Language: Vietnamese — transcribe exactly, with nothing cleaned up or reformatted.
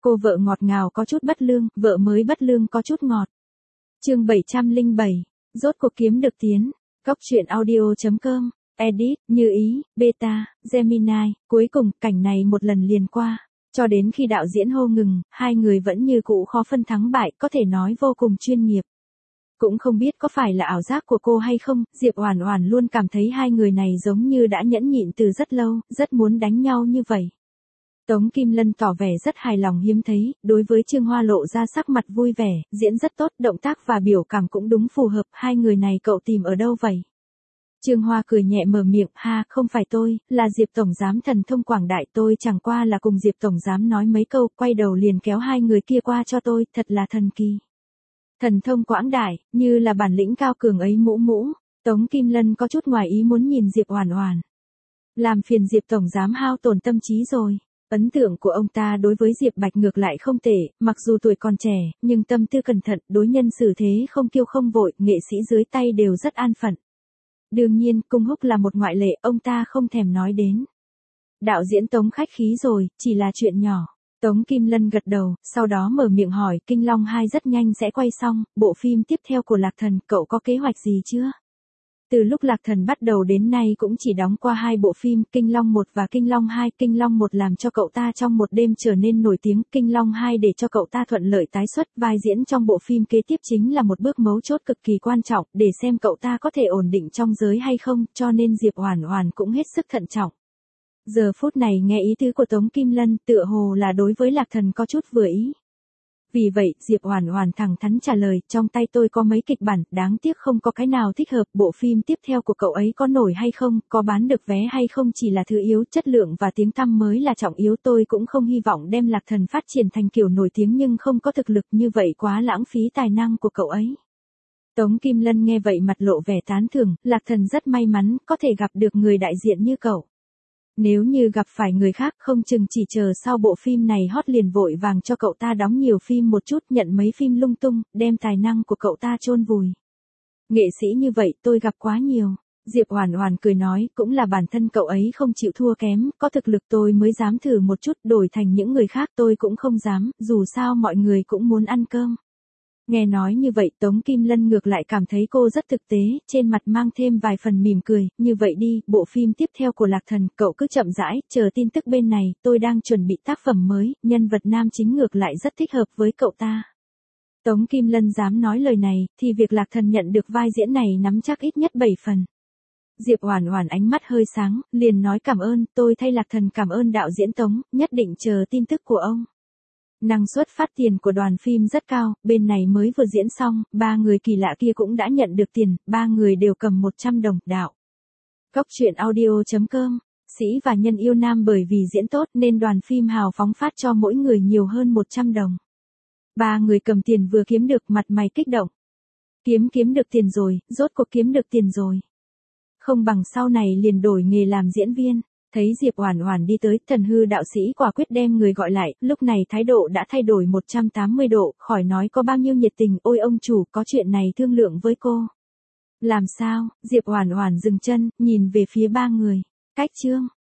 Cô vợ ngọt ngào có chút bất lương, vợ mới bất lương có chút ngọt. Chương bảy trăm lẻ bảy, rốt cuộc kiếm được tiến. Góc truyện audio chấm com, edit, Như Ý, Beta, Gemini, cuối cùng, cảnh này một lần liền qua. Cho đến khi đạo diễn hô ngừng, hai người vẫn như cũ khó phân thắng bại, có thể nói vô cùng chuyên nghiệp. Cũng không biết có phải là ảo giác của cô hay không, Diệp Oản Oản luôn cảm thấy hai người này giống như đã nhẫn nhịn từ rất lâu, rất muốn đánh nhau như vậy. Tống Kim Lân tỏ vẻ rất hài lòng hiếm thấy, đối với Trương Hoa lộ ra sắc mặt vui vẻ, diễn rất tốt, động tác và biểu cảm cũng đúng phù hợp, hai người này cậu tìm ở đâu vậy? Trương Hoa cười nhẹ mở miệng, ha, không phải tôi, là Diệp Tổng Giám thần thông quảng đại, tôi chẳng qua là cùng Diệp Tổng Giám nói mấy câu, quay đầu liền kéo hai người kia qua cho tôi, thật là thần kỳ. Thần thông quảng đại, như là bản lĩnh cao cường ấy mũ mũ, Tống Kim Lân có chút ngoài ý muốn nhìn Diệp Oản Oản. Làm phiền Diệp Tổng Giám hao tổn tâm trí rồi. Ấn tượng của ông ta đối với Diệp Bạch ngược lại không tệ, mặc dù tuổi còn trẻ, nhưng tâm tư cẩn thận, đối nhân xử thế không kiêu không vội, nghệ sĩ dưới tay đều rất an phận. Đương nhiên, Cung Húc là một ngoại lệ, ông ta không thèm nói đến. Đạo diễn Tống khách khí rồi, chỉ là chuyện nhỏ. Tống Kim Lân gật đầu, sau đó mở miệng hỏi, Kinh Long hai rất nhanh sẽ quay xong, bộ phim tiếp theo của Lạc Thần, cậu có kế hoạch gì chưa? Từ lúc Lạc Thần bắt đầu đến nay cũng chỉ đóng qua hai bộ phim, Kinh Long một và Kinh Long hai, Kinh Long một làm cho cậu ta trong một đêm trở nên nổi tiếng, Kinh Long hai để cho cậu ta thuận lợi tái xuất, vai diễn trong bộ phim kế tiếp chính là một bước mấu chốt cực kỳ quan trọng, để xem cậu ta có thể ổn định trong giới hay không, cho nên Diệp Oản Oản cũng hết sức thận trọng. Giờ phút này nghe ý tứ của Tống Kim Lân, tựa hồ là đối với Lạc Thần có chút vừa ý. Vì vậy, Diệp Oản Oản thẳng thắn trả lời, trong tay tôi có mấy kịch bản, đáng tiếc không có cái nào thích hợp, bộ phim tiếp theo của cậu ấy có nổi hay không, có bán được vé hay không chỉ là thứ yếu, chất lượng và tiếng tăm mới là trọng yếu, tôi cũng không hy vọng đem Lạc Thần phát triển thành kiểu nổi tiếng nhưng không có thực lực, như vậy quá lãng phí tài năng của cậu ấy. Tống Kim Lân nghe vậy mặt lộ vẻ tán thưởng, Lạc Thần rất may mắn, có thể gặp được người đại diện như cậu. Nếu như gặp phải người khác không chừng chỉ chờ sau bộ phim này hot liền vội vàng cho cậu ta đóng nhiều phim một chút, nhận mấy phim lung tung, đem tài năng của cậu ta chôn vùi. Nghệ sĩ như vậy tôi gặp quá nhiều. Diệp Oản Oản cười nói, cũng là bản thân cậu ấy không chịu thua kém, có thực lực tôi mới dám thử một chút, đổi thành những người khác tôi cũng không dám, dù sao mọi người cũng muốn ăn cơm. Nghe nói như vậy Tống Kim Lân ngược lại cảm thấy cô rất thực tế, trên mặt mang thêm vài phần mỉm cười, như vậy đi, bộ phim tiếp theo của Lạc Thần, cậu cứ chậm rãi, chờ tin tức bên này, tôi đang chuẩn bị tác phẩm mới, nhân vật nam chính ngược lại rất thích hợp với cậu ta. Tống Kim Lân dám nói lời này, thì việc Lạc Thần nhận được vai diễn này nắm chắc ít nhất bảy phần. Diệp Oản Oản ánh mắt hơi sáng, liền nói cảm ơn, tôi thay Lạc Thần cảm ơn đạo diễn Tống, nhất định chờ tin tức của ông. Năng suất phát tiền của đoàn phim rất cao, bên này mới vừa diễn xong, ba người kỳ lạ kia cũng đã nhận được tiền, ba người đều cầm một trăm đồng, đạo. Góc truyện audio chấm com, sĩ và nhân yêu nam bởi vì diễn tốt nên đoàn phim hào phóng phát cho mỗi người nhiều hơn một trăm đồng. Ba người cầm tiền vừa kiếm được mặt mày kích động. Kiếm kiếm được tiền rồi, rốt cuộc kiếm được tiền rồi. Không bằng sau này liền đổi nghề làm diễn viên. Thấy Diệp Oản Oản đi tới, Thần Hư đạo sĩ quả quyết đem người gọi lại, lúc này thái độ đã thay đổi một trăm tám mươi độ, khỏi nói có bao nhiêu nhiệt tình, ôi ông chủ, có chuyện này thương lượng với cô. Làm sao? Diệp Oản Oản dừng chân, nhìn về phía ba người. Cách chương